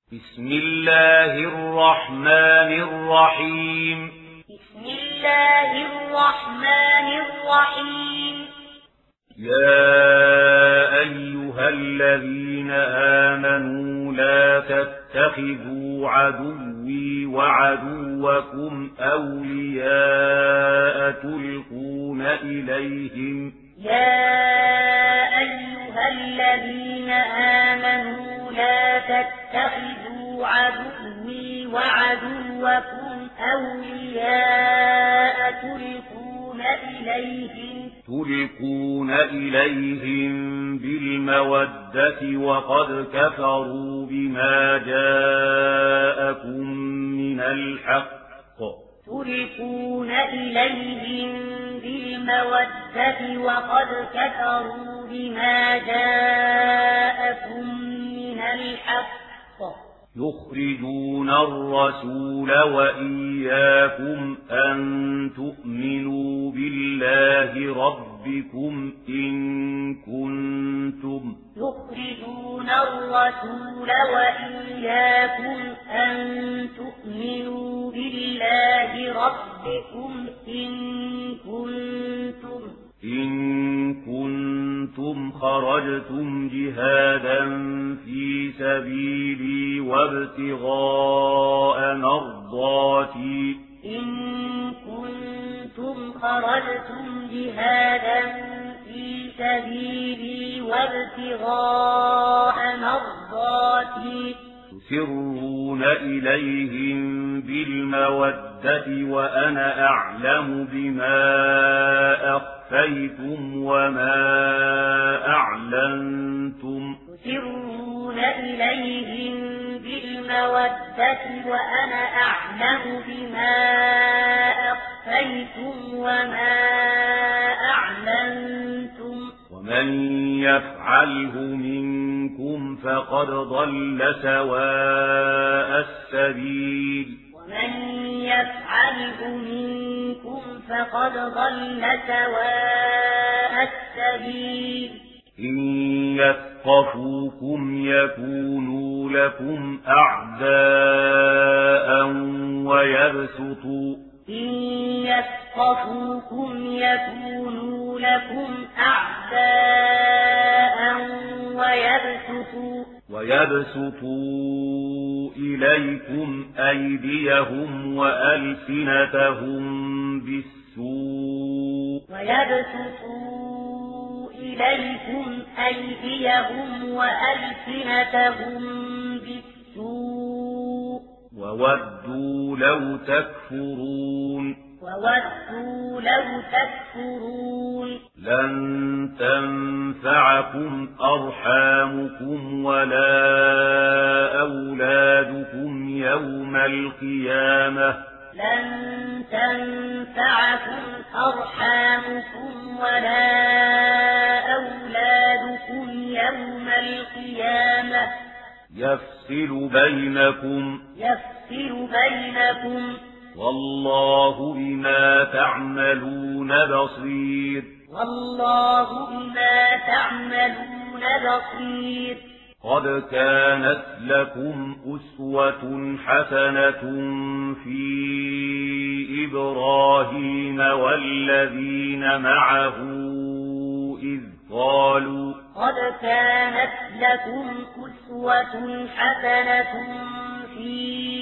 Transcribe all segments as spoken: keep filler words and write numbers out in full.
بسم الله الرحمن الرحيم بسم الله الرحمن الرحيم يا أيها الذين آمنوا لا تتخذوا عدوي وعدوكم أولياء تلقون إليهم يا أيها الذين آمنوا لا تتخذوا عدوي وعدوكم أولياء تلقون إليهم تلقون إليهم بالمودة وقد كفروا بما جاءكم من الحق تلقون إليهم بالمودة وقد كفروا بما جاءكم من الحق يخرجون الرسول وإياكم أن تؤمنوا بالله ربكم إن كنتم يخرجون الرسول وإياكم أن تؤمنوا بالله ربكم إن كنتم إن كنتم خرجتم جهادا في سبيلي وابتغاء مرضاتي إن كنتم خرجتم جهادا في سبيلي وابتغاء مرضاتي تسرون إليهم بالمودة وأنا أعلم بما أخفيتم وما أعلنتم تسرون إليهم بالمودة وأنا أعلم بما أخفيتم وما أعلنتم ومن يفعله منكم فقد ضل سواء السبيل ومن يفعله منكم فقد ضل سواء السبيل إن يثقفوكم يكونوا لكم أعداء ويبسطوا إن يثقفوكم يكونوا لكم أعداء ويبسطوا ويبسطوا إليكم أيديهم وألسنتهم بالسوء ويبسطوا إليكم أيديهم وألسنتهم بالسوء وودوا لو تكفرون وودوا لو تكفرون لن تنفعكم أرحامكم ولا أولادكم يوم القيامة لن تنفعكم أرحامكم ولا أولادكم يوم القيامة يفصل بينكم يفصل بينكم والله بما تعملون بصير والله بما تعملون بصير قد كانت لكم أسوة حسنة في إبراهيم والذين معه إذ قالوا قد كانت لكم أسوة حسنة في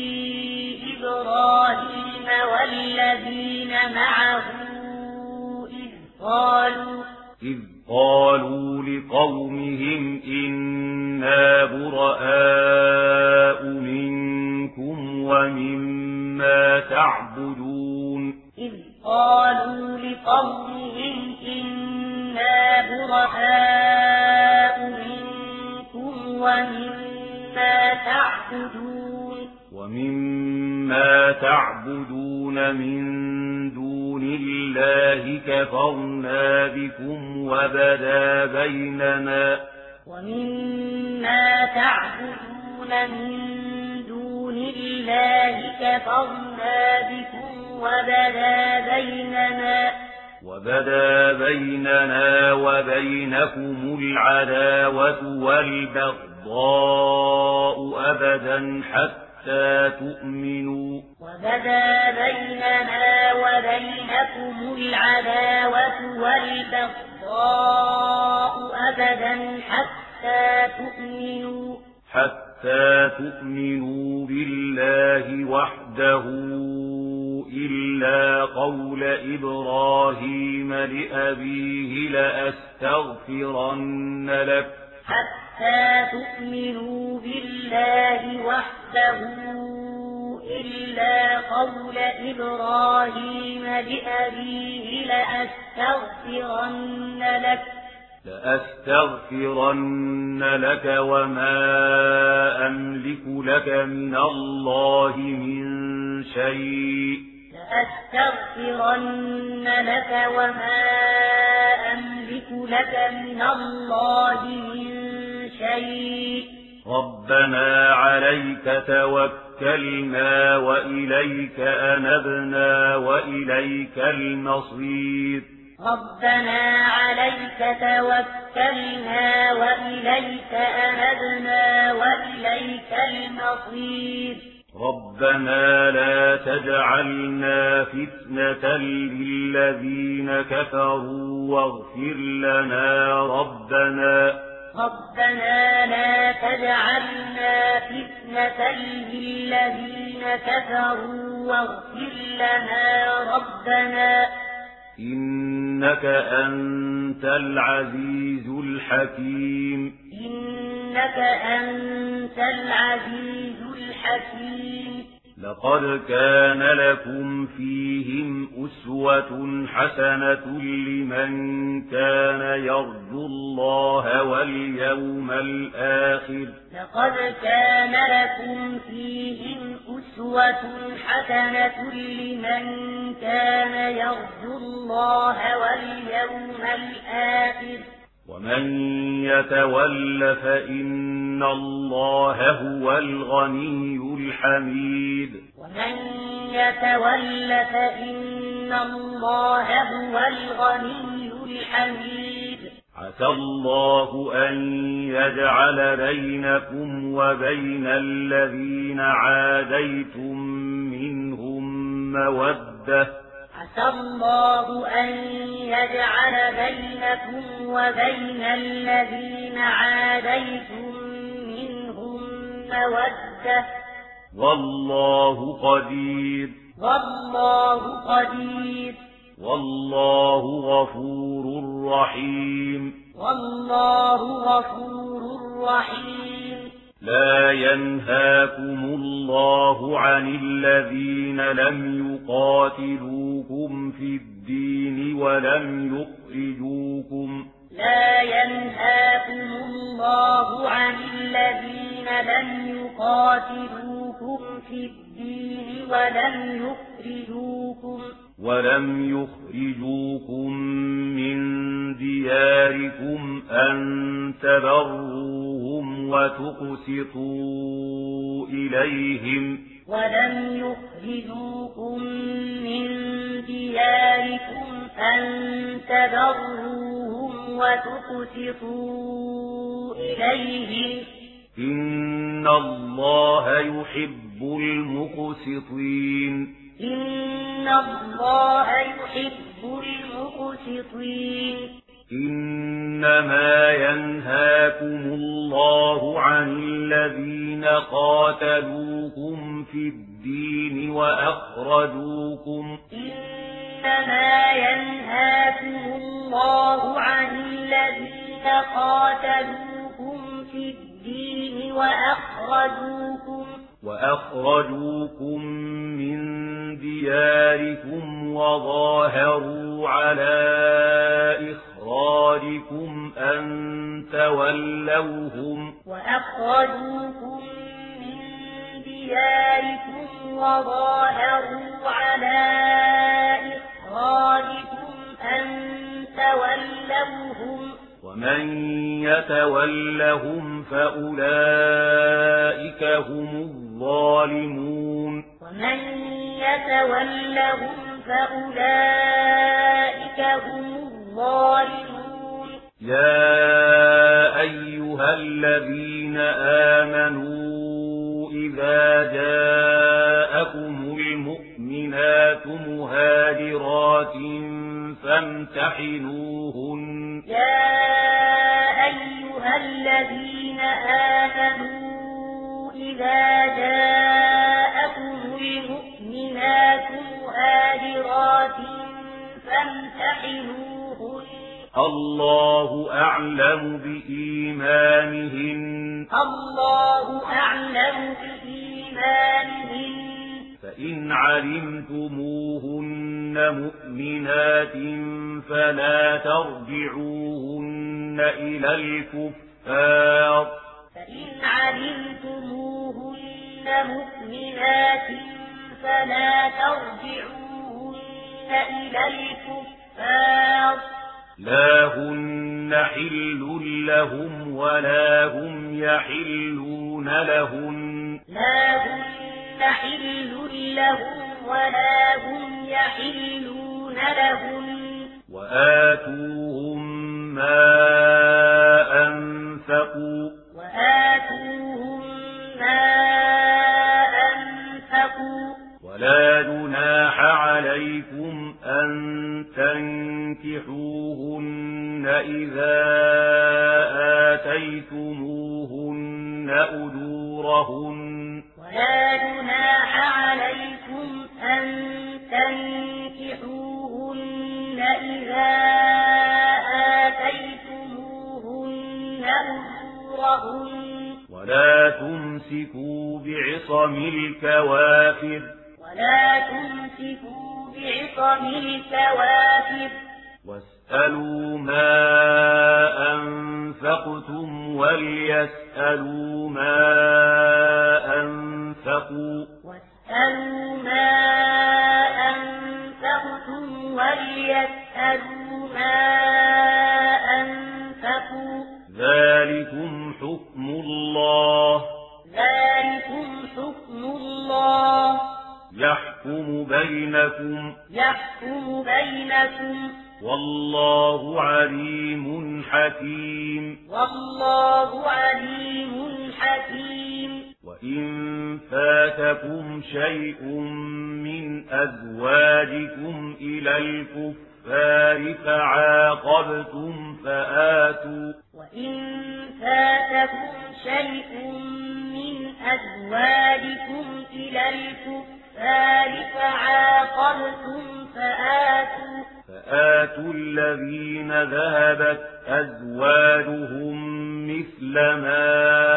إبراهيم والذين معه إذ قالوا إذ قالوا لقومهم إنا براء منكم ومما تعبدون إذ قالوا لقومهم إنا براء منكم ومما تعبدون ومما تعبدون من دون الله كفرنا بكم وبدا بيننا ومما تعبدون من دون الله كفرنا بكم وبدا بيننا وبدا بيننا وبينكم العداوة والبغضاء أبدا حتى تؤمنوا وبدا بيننا وبينكم العداوة والبغضاء أبدا حتى تؤمنوا حتى تؤمنوا بالله وحده إلا قول إبراهيم لأبيه لأستغفرن لك حتى تؤمنوا بالله وحده إلا قول إبراهيم لأبيه لأستغفرن لك لأستغفرن لك وما أملك لك من الله من شيء لأستغفرن لك وما أملك لك من الله من شيء ربنا عليك توكلنا وإليك أنبنا وإليك المصير ربنا عليك توكلنا وإليك أنبنا وإليك المصير ربنا لا تجعلنا فتنة للذين كفروا واغفر لنا ربنا ربنا لا تجعلنا فتنة للذين كفروا واغفر لنا ربنا إنك أنت العزيز الحكيم إنك أنت العزيز الحكيم لقد كان لكم فيهم أسوة حسنة لمن كان يرجو الله واليوم الآخر لقد كان لكم فيهم أسوة حسنة لمن كان يرجو الله واليوم الآخر ومن يتول فإن الله هو الغني الحميد ومن يتول فإن الله هو الغني الحميد عسى الله أن يجعل بينكم وبين الذين عاديتم منهم مودة عسى الله أن يجعل بينكم وبين الذين عاديتم منهم مودة والله قدير والله قدير والله غفور رحيم والله غفور رحيم لا ينهاكم الله عن الذين لم يقاتلوكم في الدين ولم يخرجوكم لا ينهاكم الله عن الذين لم يقاتلوكم في الدين ولم يخرجوكم ولم يخرجوكم من دياركم أن تبروهم وتقسطوا إليهم ولم يخرجوكم من دياركم أن تبروهم وتقسطوا إليهم إن الله يحب المقسطين إن الله يحب المقسطين إنما ينهاكم الله عن الذين قاتلوكم في الدين وأخرجوكم إنما ينهاكم الله عن الذين قاتلوكم في الدين وأخرجوكم وأخرجوكم من دياركم وظاهروا على إخراجكم أن تولوهم وأخرجوكم من دياركم وظاهروا على إخراجكم أن تولوهم ومن يتولهم فأولئك هم الظالمون ومن يتولهم فأولئك هم الظالمون. يا أيها الذين آمنوا إذا جاءكم المؤمنات مهاجرات فامتحنوهن. يا أيها الذين آمنوا إذا جاءكم المؤمنات مهاجرات فامتحنوهن. الله أعلم بإيمانهن. الله أعلم بإيمانهن. فإن علمتموهن مؤمنات فلا ترجعوهن إلى الكفار. فإن علمتموهن مؤمنات فلا ترجعوهن إلى الكفار. لا هن حل لهم ولا هم يحلون لهن. لا هن حل لهم ولا هم يحلون لهن. وآتوهم ما أنفقوا. وآتوهم ما أنفقوا. ولا جناح عليكم أن تنكحوهن إذا آتيتموهن أجورهن. ولا جناح عليكم أن تنكحوهن إذا آتيتموهن أجورهن. ولا تمسكوا بعصم الكوافر. ولا تمسكوا بعصم الكوافر. واسألوا ما أنفقتم وليسألوا ما أنفقوا. واسألوا ما أنفقتم وليسألوا ما أنفقوا. ذلكم حكم الله. ذلكم حكم الله. يحكم بينكم. يحكم بينكم. والله عليم حكيم. والله عليم حكيم. وإن فاتكم شيء من أزواجكم إلى الكفار فعاقبتم فآتوا. وإن فاتكم شيء من أزواجكم إلى الكفار فعاقبتم فآتوا. فآتوا الذين ذهبت أزواجهم مثل ما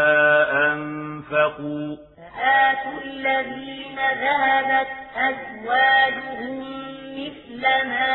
أنفقوا. فآتوا الذين ذهبت أزواجهم مثل ما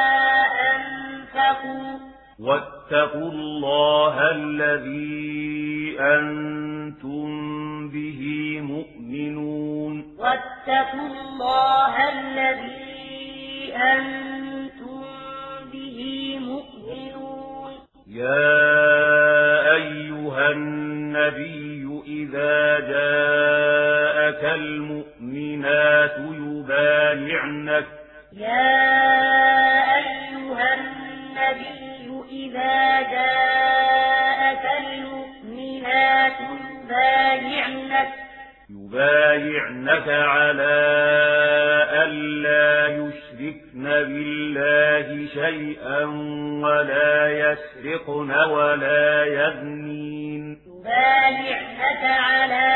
أنفقوا. واتقوا الله الذي أنتم به مؤمنون. واتقوا الله الذي أنتم به مؤمنون. يا أيها النبي إذا جاءك المؤمنات يبايعنك. يا أيها النبي إذا جاءك المؤمنات يبايعنك. يبايعنك على ألا يشركن بالله شيئا ولا يسرقن ولا يزنين. يبايعنك على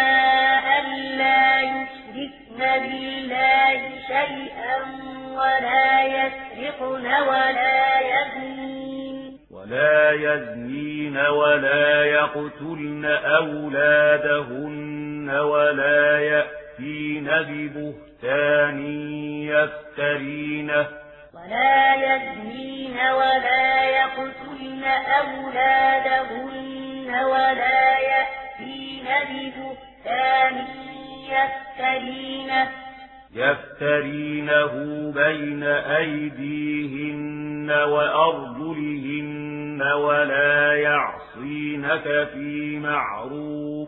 ألا يشركن بالله شيئا ولا يسرقن ولا يزنين. ولا يزنين ولا يقتلن أولادهن ولا يأتين ببهتان يفترينه. ولا يزنين ولا يقتلن أولادهن ولا يأتين ببهتان يفترينه. يفترينه بين أيديهن وأرجلهن ولا يعصينك في معروف.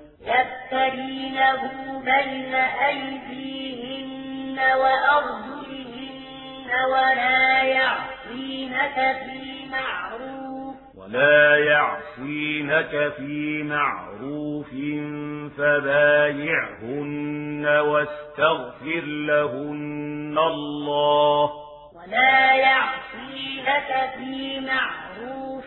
يفترينه بين أيديهن وأرجلهن ولا يعصينك في معروف ولا يعصينك في معروف فبايعهن واستغفر لهن الله ولا يعصينك في معروف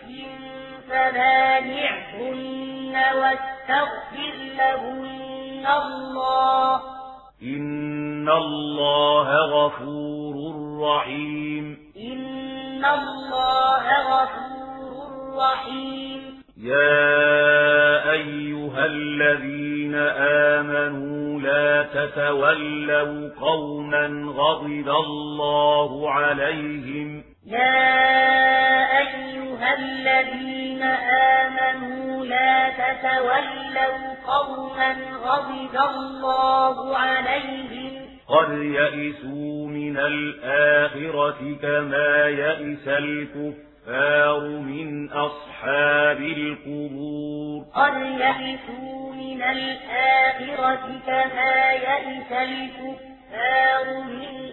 فبايعهن واستغفر لهن الله إن الله غفور رحيم إن الله غفور رحيم يا أيها الذين آمنوا لا تتولوا قوما غضب الله عليهم يا أيها الذين آمنوا لا تتولوا قوما غضب الله عليهم قد يئسوا من الآخرة كما يئس الكفار من أصحاب القبور قد يئسوا من الآخرة كما يئس الكفار من